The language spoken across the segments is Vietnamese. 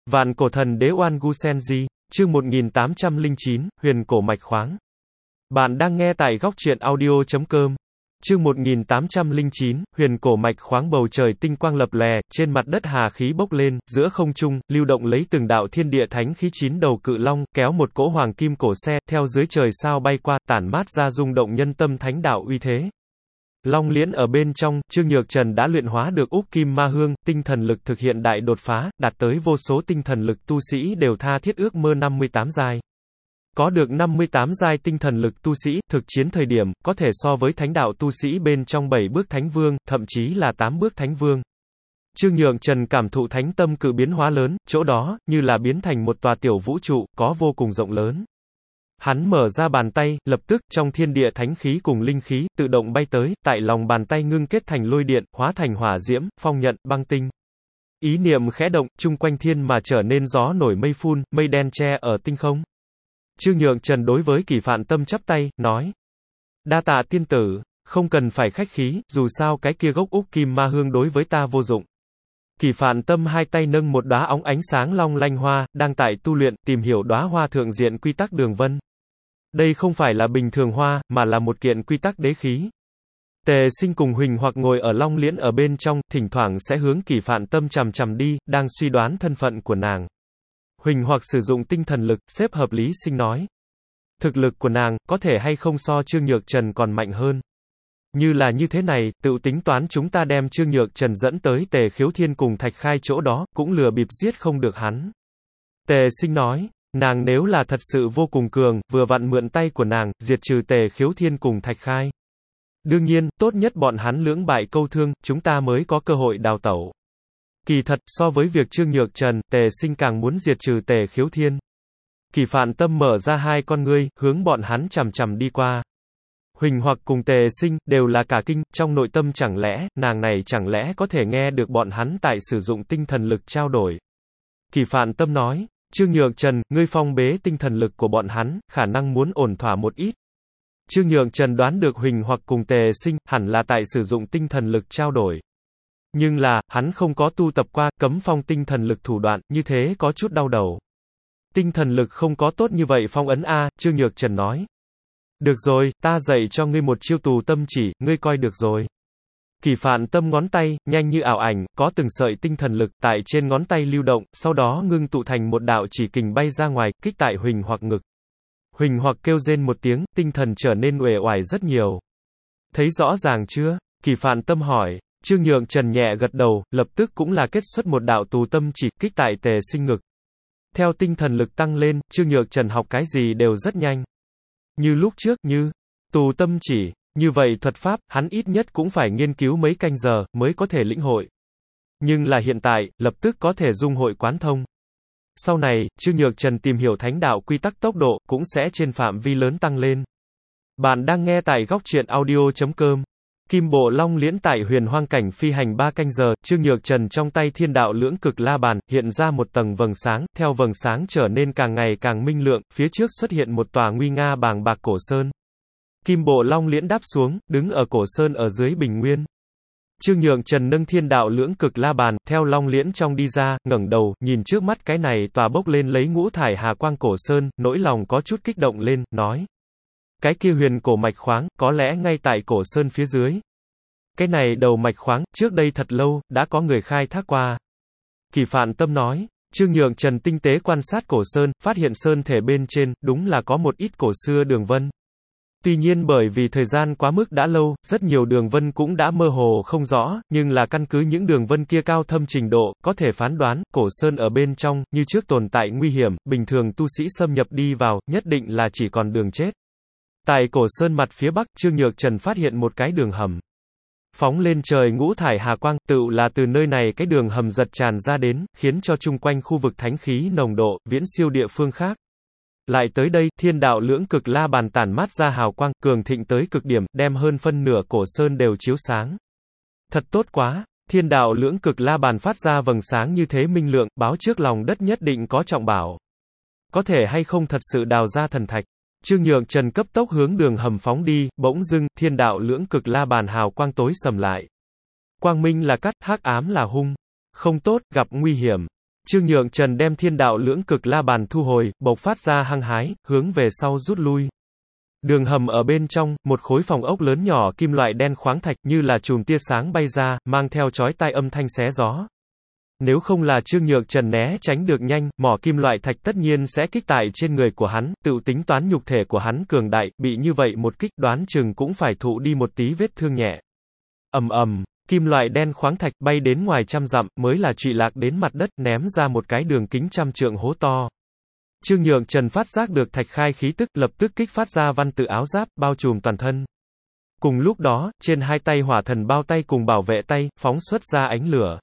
Vạn cổ thần đế Oan Gu Senji, chương 1809, huyền cổ mạch khoáng. Bạn đang nghe tại góc truyện audio.com. Chương 1809, huyền cổ mạch khoáng. Bầu trời tinh quang lập lè, trên mặt đất hà khí bốc lên, giữa không trung, lưu động lấy từng đạo thiên địa thánh khí. 9 đầu cự long, kéo một cỗ hoàng kim cổ xe, theo dưới trời sao bay qua, tản mát ra rung động nhân tâm thánh đạo uy thế. Long liễn ở bên trong, Trương Nhược Trần đã luyện hóa được Úc Kim Ma Hương, tinh thần lực thực hiện đại đột phá, đạt tới vô số tinh thần lực tu sĩ đều tha thiết ước mơ 58 giai. Có được 58 giai tinh thần lực tu sĩ, thực chiến thời điểm, có thể so với thánh đạo tu sĩ bên trong 7 bước thánh vương, thậm chí là 8 bước thánh vương. Trương Nhược Trần cảm thụ thánh tâm cự biến hóa lớn, chỗ đó, như là biến thành một tòa tiểu vũ trụ, có vô cùng rộng lớn. Hắn mở ra bàn tay, lập tức, trong thiên địa thánh khí cùng linh khí, tự động bay tới, tại lòng bàn tay ngưng kết thành lôi điện, hóa thành hỏa diễm, phong nhận, băng tinh. Ý niệm khẽ động, chung quanh thiên mà trở nên gió nổi mây phun, mây đen che ở tinh không. Trương Nhược Trần đối với Kỷ Phạn Tâm chắp tay, nói. Đa tạ tiên tử, không cần phải khách khí, dù sao cái kia gốc Úc Kim Ma Hương đối với ta vô dụng. Kỷ Phạn Tâm hai tay nâng một đóa óng ánh sáng long lanh hoa, đang tại tu luyện, tìm hiểu đóa hoa thượng diện quy tắc đường vân. Đây không phải là bình thường hoa, mà là một kiện quy tắc đế khí. Tề Sinh cùng Huỳnh Hoặc ngồi ở long liễn ở bên trong, thỉnh thoảng sẽ hướng Kỷ Phạn Tâm chằm chằm đi, đang suy đoán thân phận của nàng. Huỳnh Hoặc sử dụng tinh thần lực, xếp hợp lý sinh nói. Thực lực của nàng, có thể hay không so Trương Nhược Trần còn mạnh hơn. Như là như thế này, tự tính toán chúng ta đem Trương Nhược Trần dẫn tới Tề Khiếu Thiên cùng Thạch Khai chỗ đó, cũng lừa bịp giết không được hắn. Tề Sinh nói. Nàng nếu là thật sự vô cùng cường, vừa vặn mượn tay của nàng, diệt trừ Tề Khiếu Thiên cùng Thạch Khai. Đương nhiên, tốt nhất bọn hắn lưỡng bại câu thương, chúng ta mới có cơ hội đào tẩu. Kỳ thật, so với việc Trương Nhược Trần, Tề Sinh càng muốn diệt trừ Tề Khiếu Thiên. Kỷ Phạn Tâm mở ra hai con ngươi, hướng bọn hắn chằm chằm đi qua. Huỳnh Hoặc cùng Tề Sinh, đều là cả kinh, trong nội tâm chẳng lẽ, nàng này chẳng lẽ có thể nghe được bọn hắn tại sử dụng tinh thần lực trao đổi. Kỷ Phạn Tâm nói. Trương Nhược Trần, ngươi phong bế tinh thần lực của bọn hắn, khả năng muốn ổn thỏa một ít. Trương Nhược Trần đoán được Huỳnh Hoặc cùng Tề Sinh, hẳn là tại sử dụng tinh thần lực trao đổi. Nhưng là, hắn không có tu tập qua, cấm phong tinh thần lực thủ đoạn, như thế có chút đau đầu. Tinh thần lực không có tốt như vậy phong ấn a, Trương Nhược Trần nói. Được rồi, ta dạy cho ngươi một chiêu tù tâm chỉ, ngươi coi được rồi. Kỷ Phạn Tâm ngón tay, nhanh như ảo ảnh, có từng sợi tinh thần lực tại trên ngón tay lưu động, sau đó ngưng tụ thành một đạo chỉ kình bay ra ngoài, kích tại Huỳnh Hoặc ngực. Huỳnh Hoặc kêu rên một tiếng, tinh thần trở nên uể oải rất nhiều. Thấy rõ ràng chưa? Kỷ Phạn Tâm hỏi. Trương Nhược Trần nhẹ gật đầu, lập tức cũng là kết xuất một đạo tù tâm chỉ, kích tại Tề Sinh ngực. Theo tinh thần lực tăng lên, Trương Nhược Trần học cái gì đều rất nhanh. Như lúc trước, như tù tâm chỉ. Như vậy thuật pháp, hắn ít nhất cũng phải nghiên cứu mấy canh giờ, mới có thể lĩnh hội. Nhưng là hiện tại, lập tức có thể dung hội quán thông. Sau này, Trương Nhược Trần tìm hiểu thánh đạo quy tắc tốc độ, cũng sẽ trên phạm vi lớn tăng lên. Bạn đang nghe tại góc truyện audio.com. Kim bộ long liễn tại huyền hoang cảnh phi hành 3 canh giờ, Trương Nhược Trần trong tay thiên đạo lưỡng cực la bàn, hiện ra một tầng vầng sáng, theo vầng sáng trở nên càng ngày càng minh lượng, phía trước xuất hiện một tòa nguy nga bàng bạc cổ sơn. Kim bộ long liễn đáp xuống, đứng ở cổ sơn ở dưới bình nguyên. Trương Nhược Trần nâng thiên đạo lưỡng cực la bàn, theo long liễn trong đi ra, ngẩng đầu, nhìn trước mắt cái này tòa bốc lên lấy ngũ thải hà quang cổ sơn, nỗi lòng có chút kích động lên, nói. Cái kia huyền cổ mạch khoáng, có lẽ ngay tại cổ sơn phía dưới. Cái này đầu mạch khoáng, trước đây thật lâu, đã có người khai thác qua. Kỷ Phạn Tâm nói. Trương Nhược Trần tinh tế quan sát cổ sơn, phát hiện sơn thể bên trên, đúng là có một ít cổ xưa đường vân. Tuy nhiên bởi vì thời gian quá mức đã lâu, rất nhiều đường vân cũng đã mơ hồ không rõ, nhưng là căn cứ những đường vân kia cao thâm trình độ, có thể phán đoán, cổ sơn ở bên trong, như trước tồn tại nguy hiểm, bình thường tu sĩ xâm nhập đi vào, nhất định là chỉ còn đường chết. Tại cổ sơn mặt phía bắc, Trương Nhược Trần phát hiện một cái đường hầm. Phóng lên trời ngũ thải hà quang, tựu là từ nơi này cái đường hầm giật tràn ra đến, khiến cho chung quanh khu vực thánh khí nồng độ, viễn siêu địa phương khác. Lại tới đây, thiên đạo lưỡng cực la bàn tản mát ra hào quang, cường thịnh tới cực điểm, đem hơn phân nửa cổ sơn đều chiếu sáng. Thật tốt quá, thiên đạo lưỡng cực la bàn phát ra vầng sáng như thế minh lượng, báo trước lòng đất nhất định có trọng bảo. Có thể hay không thật sự đào ra thần thạch. Trương Nhược Trần cấp tốc hướng đường hầm phóng đi, bỗng dưng, thiên đạo lưỡng cực la bàn hào quang tối sầm lại. Quang minh là cắt, hắc ám là hung. Không tốt, gặp nguy hiểm. Trương Nhượng Trần đem thiên đạo lưỡng cực la bàn thu hồi, bộc phát ra hăng hái, hướng về sau rút lui. Đường hầm ở bên trong, một khối phòng ốc lớn nhỏ kim loại đen khoáng thạch như là chùm tia sáng bay ra, mang theo chói tai âm thanh xé gió. Nếu không là Trương Nhượng Trần né tránh được nhanh, mỏ kim loại thạch tất nhiên sẽ kích tại trên người của hắn, tự tính toán nhục thể của hắn cường đại, bị như vậy một kích đoán chừng cũng phải thụ đi một tí vết thương nhẹ. Ầm ầm, kim loại đen khoáng thạch bay đến ngoài trăm dặm, mới là trụy lạc đến mặt đất, ném ra một cái đường kính trăm trượng hố to. Trương Nhượng Trần phát giác được Thạch Khai khí tức, lập tức kích phát ra văn tự áo giáp, bao trùm toàn thân. Cùng lúc đó, trên hai tay hỏa thần bao tay cùng bảo vệ tay, phóng xuất ra ánh lửa.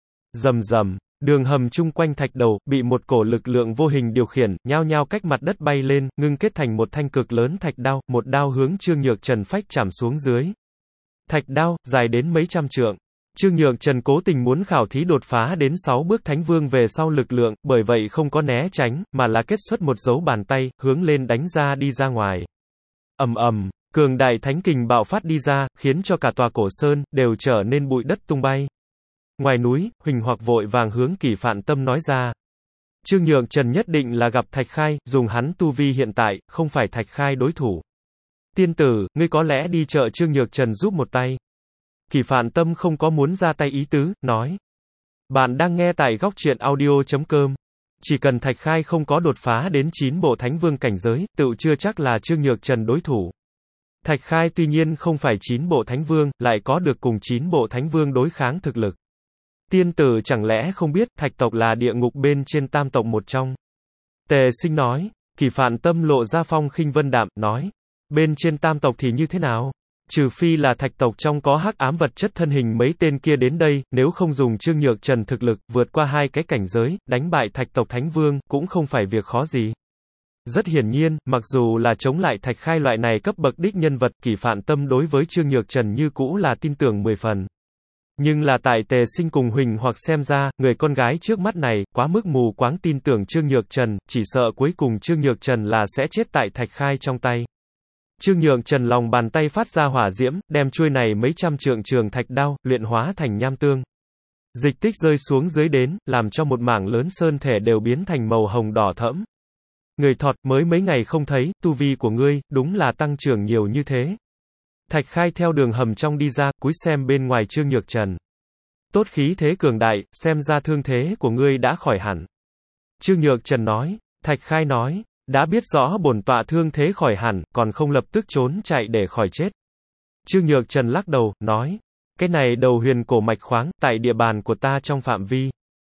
Rầm rầm, đường hầm chung quanh thạch đầu, bị một cổ lực lượng vô hình điều khiển, nhao nhao cách mặt đất bay lên, ngưng kết thành một thanh cực lớn thạch đao, một đao hướng Trương Nhượng Trần phách chạm xuống dưới. Thạch đao, dài đến mấy trăm trượng. Trương Nhượng Trần cố tình muốn khảo thí đột phá đến 6 bước Thánh Vương về sau lực lượng, bởi vậy không có né tránh, mà là kết xuất một dấu bàn tay, hướng lên đánh ra đi ra ngoài. Ầm ầm, cường đại thánh kình bạo phát đi ra, khiến cho cả tòa cổ sơn đều trở nên bụi đất tung bay. Ngoài núi, Huỳnh Hoặc vội vàng hướng Kỷ Phạn Tâm nói ra. Trương Nhượng Trần nhất định là gặp Thạch Khai, dùng hắn tu vi hiện tại, không phải Thạch Khai đối thủ. Tiên tử, ngươi có lẽ đi chợ Trương Nhượng Trần giúp một tay. Kỷ Phạn Tâm không có muốn ra tay ý tứ, nói. Bạn đang nghe tại góc truyện audio.com. Chỉ cần Thạch Khai không có đột phá đến 9 bộ Thánh Vương cảnh giới, tựu chưa chắc là Trương Nhượng Trần đối thủ. Thạch Khai tuy nhiên không phải 9 bộ Thánh Vương, lại có được cùng 9 bộ Thánh Vương đối kháng thực lực. Tiên tử chẳng lẽ không biết, Thạch tộc là địa ngục bên trên tam tộc một trong. Tề Sinh nói. Kỷ Phạn Tâm lộ ra phong khinh vân đạm, nói. Bên trên tam tộc thì như thế nào? Trừ phi là Thạch tộc trong có hắc ám vật chất thân hình mấy tên kia đến đây, nếu không dùng Trương Nhượng Trần thực lực, vượt qua hai cái cảnh giới, đánh bại Thạch tộc Thánh Vương, cũng không phải việc khó gì. Rất hiển nhiên, mặc dù là chống lại Thạch Khai loại này cấp bậc đích nhân vật, Kỷ Phạn Tâm đối với Trương Nhượng Trần như cũ là tin tưởng 10 phần. Nhưng là tại Tề Sinh cùng Huỳnh Hoặc xem ra, người con gái trước mắt này, quá mức mù quáng tin tưởng Trương Nhượng Trần, chỉ sợ cuối cùng Trương Nhượng Trần là sẽ chết tại Thạch Khai trong tay. Trương Nhượng Trần lòng bàn tay phát ra hỏa diễm, đem chuôi này mấy trăm trượng trường thạch đao, luyện hóa thành nham tương. Dịch tích rơi xuống dưới đến, làm cho một mảng lớn sơn thể đều biến thành màu hồng đỏ thẫm. Người thọt, mới mấy ngày không thấy, tu vi của ngươi, đúng là tăng trưởng nhiều như thế. Thạch Khai theo đường hầm trong đi ra, cúi xem bên ngoài Trương Nhượng Trần. Tốt khí thế cường đại, xem ra thương thế của ngươi đã khỏi hẳn. Trương Nhượng Trần nói. Thạch Khai nói. Đã biết rõ bổn tọa thương thế khỏi hẳn, còn không lập tức trốn chạy để khỏi chết. Trương Nhượng Trần lắc đầu, nói. Cái này đầu huyền cổ mạch khoáng, tại địa bàn của ta trong phạm vi.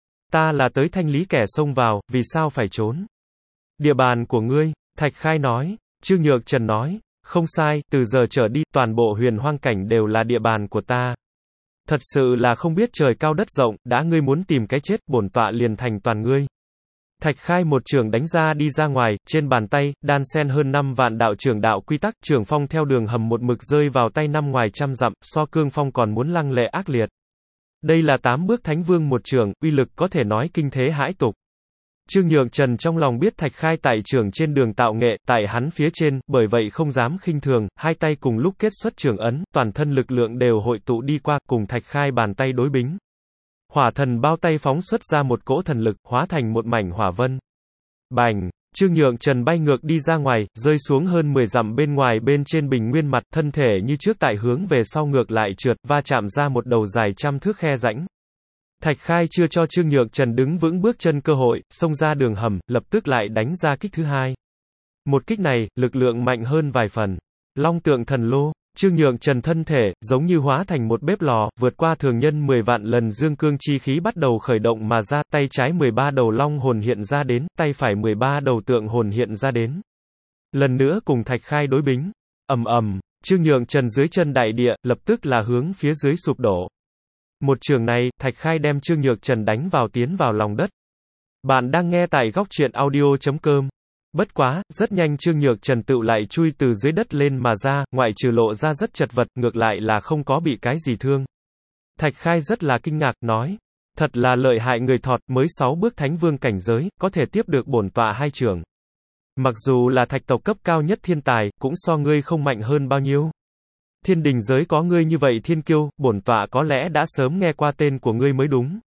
Ta là tới thanh lý kẻ xông vào, vì sao phải trốn? Địa bàn của ngươi, Thạch Khai nói. Trương Nhượng Trần nói. Không sai, từ giờ trở đi, toàn bộ huyền hoang cảnh đều là địa bàn của ta. Thật sự là không biết trời cao đất rộng, đã ngươi muốn tìm cái chết, bổn tọa liền thành toàn ngươi. Thạch Khai một trường đánh ra đi ra ngoài, trên bàn tay, đan xen hơn 5 vạn đạo trường đạo quy tắc, trường phong theo đường hầm một mực rơi vào tay năm ngoài trăm dặm, so cương phong còn muốn lăng lệ ác liệt. Đây là 8 bước Thánh Vương một trường, uy lực có thể nói kinh thế hãi tục. Trương Nhượng Trần trong lòng biết Thạch Khai tại trường trên đường tạo nghệ, tại hắn phía trên, bởi vậy không dám khinh thường, hai tay cùng lúc kết xuất trường ấn, toàn thân lực lượng đều hội tụ đi qua, cùng Thạch Khai bàn tay đối bính. Hỏa thần bao tay phóng xuất ra một cỗ thần lực, hóa thành một mảnh hỏa vân. Bành! Trương Nhượng Trần bay ngược đi ra ngoài, rơi xuống hơn 10 dặm bên ngoài bên trên bình nguyên mặt, thân thể như trước tại hướng về sau ngược lại trượt, va chạm ra một đầu dài trăm thước khe rãnh. Thạch Khai chưa cho Trương Nhượng Trần đứng vững bước chân cơ hội, xông ra đường hầm, lập tức lại đánh ra kích thứ hai. Một kích này, lực lượng mạnh hơn vài phần. Long tượng thần lô. Trương Nhượng Trần thân thể, giống như hóa thành một bếp lò, vượt qua thường nhân 10 vạn lần dương cương chi khí bắt đầu khởi động mà ra, tay trái 13 đầu long hồn hiện ra đến, tay phải 13 đầu tượng hồn hiện ra đến. Lần nữa cùng Thạch Khai đối bính. Ầm ầm, Trương Nhượng Trần dưới chân đại địa, lập tức là hướng phía dưới sụp đổ. Một trường này, Thạch Khai đem Trương Nhượng Trần đánh vào tiến vào lòng đất. Bạn đang nghe tại góc truyện audio.com. Bất quá, rất nhanh Trương Nhượng Trần tự lại chui từ dưới đất lên mà ra, ngoại trừ lộ ra rất chật vật, ngược lại là không có bị cái gì thương. Thạch Khai rất là kinh ngạc, nói. Thật là lợi hại người thọt, mới 6 bước Thánh Vương cảnh giới, có thể tiếp được bổn tọa hai trường. Mặc dù là Thạch tộc cấp cao nhất thiên tài, cũng so ngươi không mạnh hơn bao nhiêu. Thiên đình giới có ngươi như vậy thiên kiêu, bổn tọa có lẽ đã sớm nghe qua tên của ngươi mới đúng.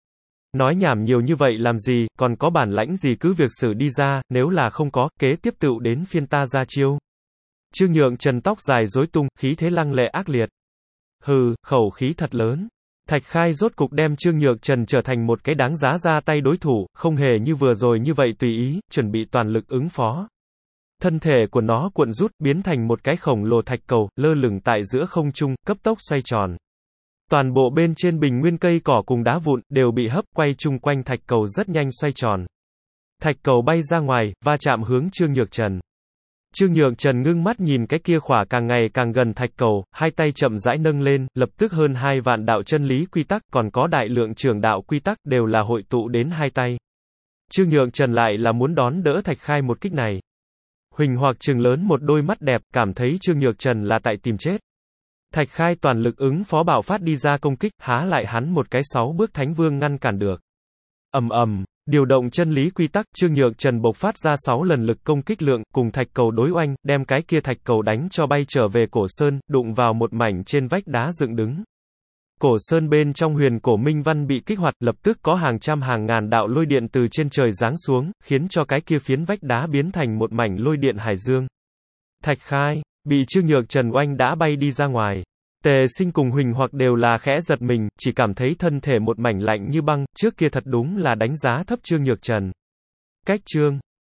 Nói nhảm nhiều như vậy làm gì, còn có bản lãnh gì cứ việc xử đi ra, nếu là không có, kế tiếp tựu đến phiên ta ra chiêu. Trương Nhượng Trần tóc dài rối tung, khí thế lăng lệ ác liệt. Hừ, khẩu khí thật lớn. Thạch Khai rốt cục đem Trương Nhược Trần trở thành một cái đáng giá ra tay đối thủ, không hề như vừa rồi như vậy tùy ý, chuẩn bị toàn lực ứng phó. Thân thể của nó cuộn rút, biến thành một cái khổng lồ thạch cầu, lơ lửng tại giữa không trung, cấp tốc xoay tròn. Toàn bộ bên trên bình nguyên cây cỏ cùng đá vụn, đều bị hấp quay chung quanh thạch cầu rất nhanh xoay tròn. Thạch cầu bay ra ngoài, va chạm hướng Trương Nhược Trần. Trương Nhược Trần ngưng mắt nhìn cái kia khỏa càng ngày càng gần thạch cầu, hai tay chậm rãi nâng lên, lập tức hơn 2 vạn đạo chân lý quy tắc, còn có đại lượng trường đạo quy tắc, đều là hội tụ đến hai tay. Trương Nhược Trần lại là muốn đón đỡ Thạch Khai một kích này. Huỳnh Hoặc trừng lớn một đôi mắt đẹp, cảm thấy Trương Nhược Trần là tại tìm chết. Thạch Khai toàn lực ứng phó bạo phát đi ra công kích, há lại hắn một cái 6 bước Thánh Vương ngăn cản được. Ầm ầm, điều động chân lý quy tắc, Trương Nhược Trần bộc phát ra 6 lần lực công kích lượng, cùng thạch cầu đối oanh, đem cái kia thạch cầu đánh cho bay trở về cổ sơn, đụng vào một mảnh trên vách đá dựng đứng. Cổ sơn bên trong huyền cổ minh văn bị kích hoạt, lập tức có hàng trăm hàng ngàn đạo lôi điện từ trên trời giáng xuống, khiến cho cái kia phiến vách đá biến thành một mảnh lôi điện hải dương. Thạch Khai bị Trương Nhược Trần oanh đã bay đi ra ngoài. Tề Sinh cùng Huỳnh Hoặc đều là khẽ giật mình, chỉ cảm thấy thân thể một mảnh lạnh như băng, trước kia thật đúng là đánh giá thấp Trương Nhược Trần. Cách chương